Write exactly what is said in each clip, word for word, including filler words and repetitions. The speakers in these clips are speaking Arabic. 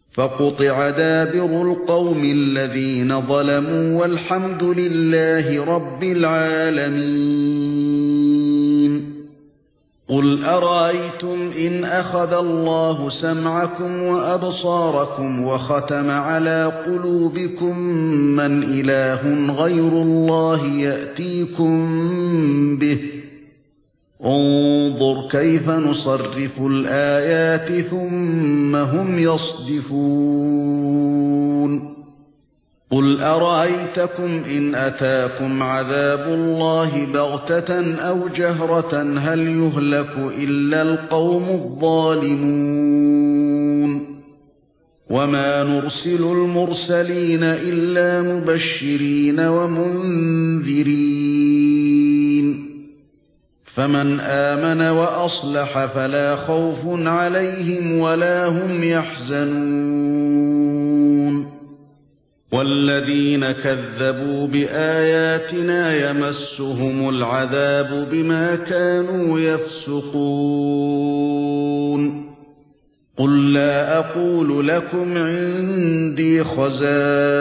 فقطع دابر القوم الذين ظلموا والحمد لله رب العالمين. قل أرأيتم إن أخذ الله سمعكم وأبصاركم وختم على قلوبكم من إله غير الله يأتيكم به؟ انظر كيف نصرف الآيات ثم هم يصدفون. قل أرأيتكم إن أتاكم عذاب الله بغتة أو جهرة هل يهلك إلا القوم الظالمون؟ وما نرسل المرسلين إلا مبشرين ومنذرين، فمن آمن وأصلح فلا خوف عليهم ولا هم يحزنون. والذين كذبوا بآياتنا يمسهم العذاب بما كانوا يفسقون. قل لا أقول لكم عندي خزائن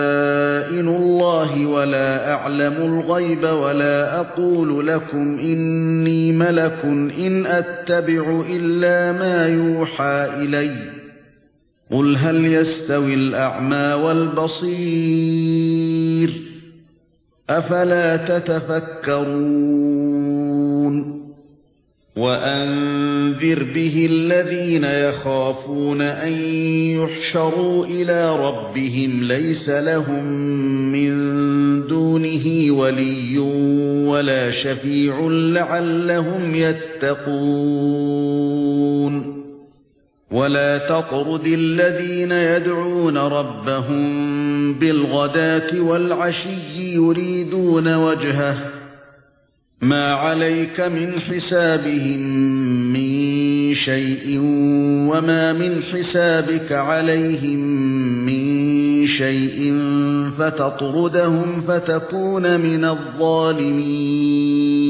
الله ولا أعلم الغيب ولا أقول لكم إني ملك إن أتبع إلا ما يوحى إلي. قل هل يستوي الأعمى والبصير؟ أفلا تتفكرون. وأنذر به الذين يخافون أن يحشروا إلى ربهم ليس لهم من دونه ولي ولا شفيع لعلهم يتقون. ولا تطرد الذين يدعون ربهم بالغداة والعشي يريدون وجهه ما عليك من حسابهم من شيء وما من حسابك عليهم من شيء فتطردهم فتكون من الظالمين.